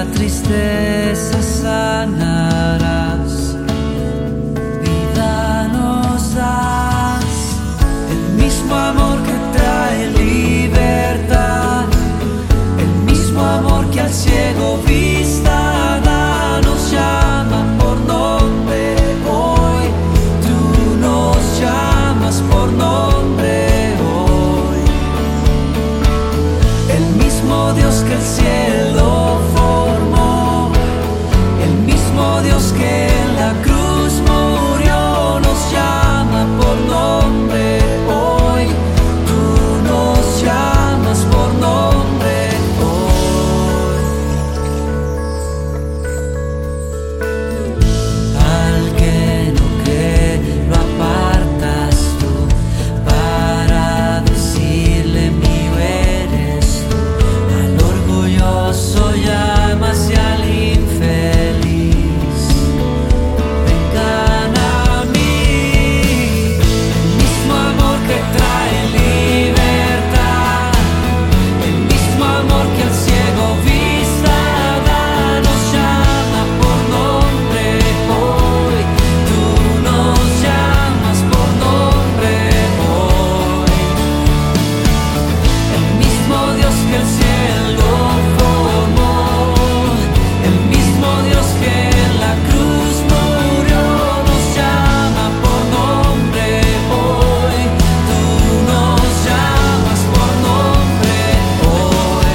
tristeza sanarás, vida nos das, el mismo amor que trae libertad, el mismo amor que al ciego vista da, nos llama por nombre hoy, tú nos llamas por nombre hoy, el mismo Dios que el cielo formó, el mismo Dios que en la cruz murió, nos llama por nombre hoy, tú nos llamas por nombre hoy. Al que no cree lo apartas tú, para decirle mío eres tú, al orgulloso llamas y al infeliz vengan a mí, el mismo amor que trae libertad, el mismo amor que al ciego vista da, nos llama por nombre hoy, tú nos llamas por nombre hoy, el mismo Dios que el cielo formó, el mismo Dios que en la cruz murió, nos llama por nombre hoy, tú nos llamas por nombre hoy.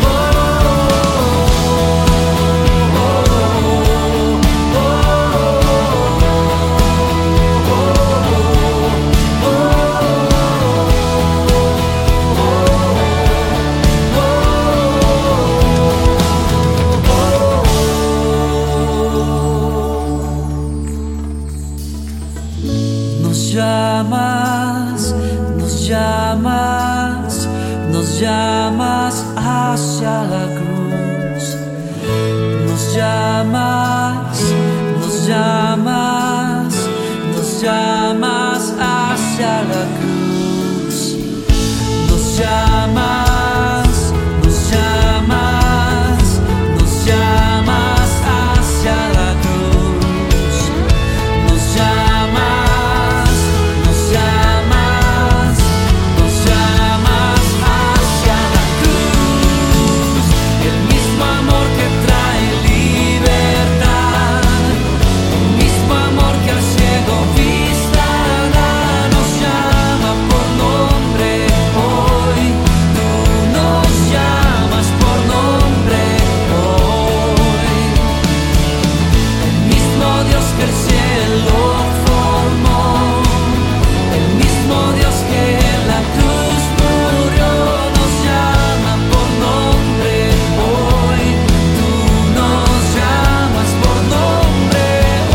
Nos llamas, nos llamas, nos llamas hacia la cruz. Nos llamas, nos llamas, nos llamas hacia la cruz. Nos llamas, nos llamas, nos llamas hacia la cruz. Nos llamas, nos llamas, nos llamas hacia la cruz. El mismo amor que trae libertad, el mismo amor que al ciego vista da, nos llama por nombre hoy, tú nos llamas por nombre hoy, el mismo Dios que el cielo formó, el mismo Dios que en la cruz murió, nos llama por nombre hoy, tú nos llamas por nombre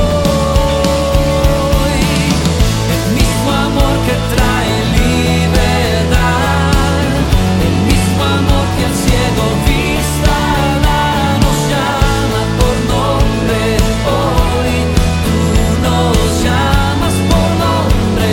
hoy, el mismo amor que trae libertad, el mismo amor que al ciego vista da, nos llama por nombre hoy, tú nos llamas por nombre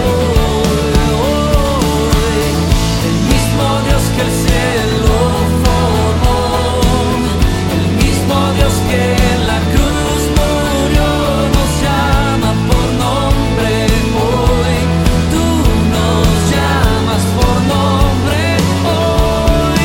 hoy, el mismo Dios que el cielo formó, el mismo Dios que en la cruz murió, nos llama por nombre hoy, tú nos llamas por nombre hoy.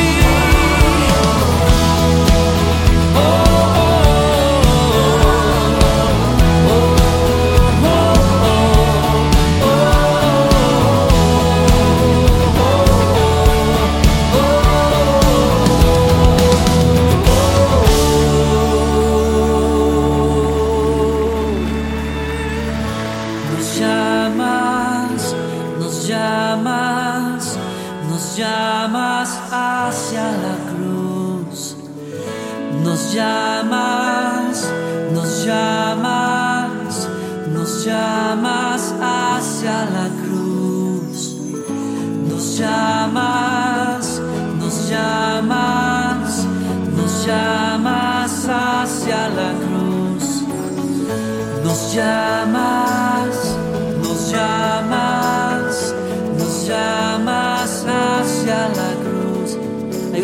Nos llamas, nos llamas, nos llamas hacia la cruz. Nos llamas, nos llamas, nos llamas hacia la cruz. Nos llamas, nos llamas, nos llamas hacia la cruz. Nos llamas, nos llamas, nos llamas hacia la cruz. Hay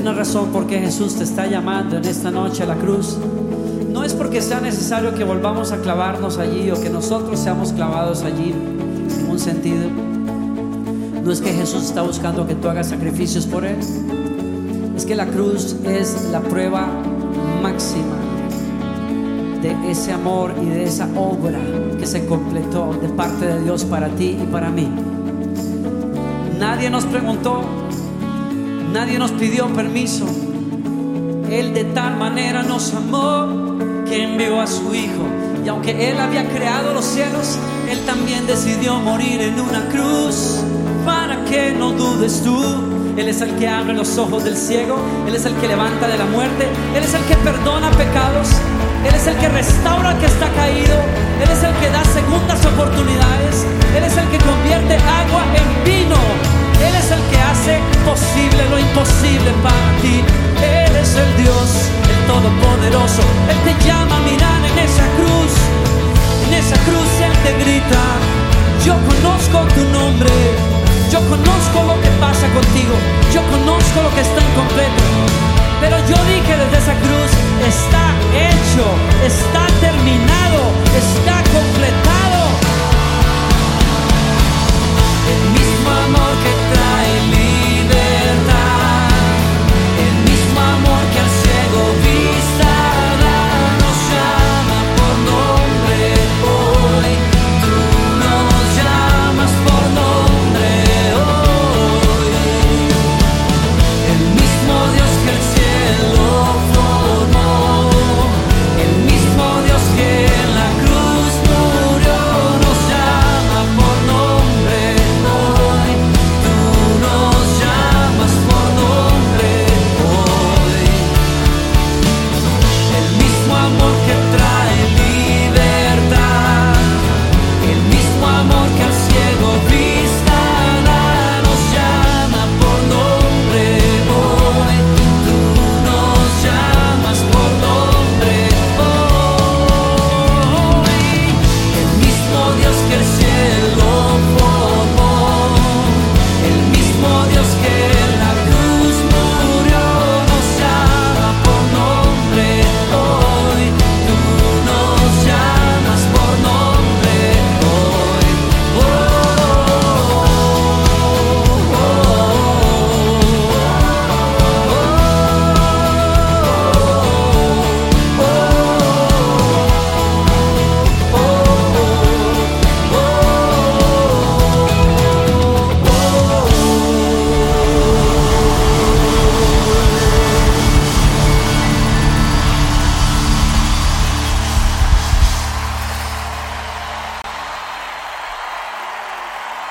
una razón por qué Jesús te está llamando en esta noche a la cruz. No es porque sea necesario que volvamos a clavarnos allí o que nosotros seamos clavados allí en un sentido. No es que Jesús está buscando que tú hagas sacrificios por Él. Es que la cruz es la prueba máxima de ese amor y de esa obra que se completó de parte de Dios para ti y para mí. Nadie nos preguntó, nadie nos pidió permiso. Él de tal manera nos amó que envió a su Hijo. Y aunque Él había creado los cielos, Él también decidió morir en una cruz para que no dudes tú. Él es el que abre los ojos del ciego, Él es el que levanta de la muerte, Él es el que perdona pecados, Él es el que restaura al que está caído, Él es el que da segundas oportunidades, Él es el que convierte agua en vino, Él es el que hace posible lo imposible para ti. Él es el Dios, el Todopoderoso. Él te llama a mirar en esa cruz. En esa cruz Él te grita: yo conozco tu nombre, yo conozco lo que pasa contigo, yo conozco lo que está incompleto. Pero yo dije desde esa cruz: está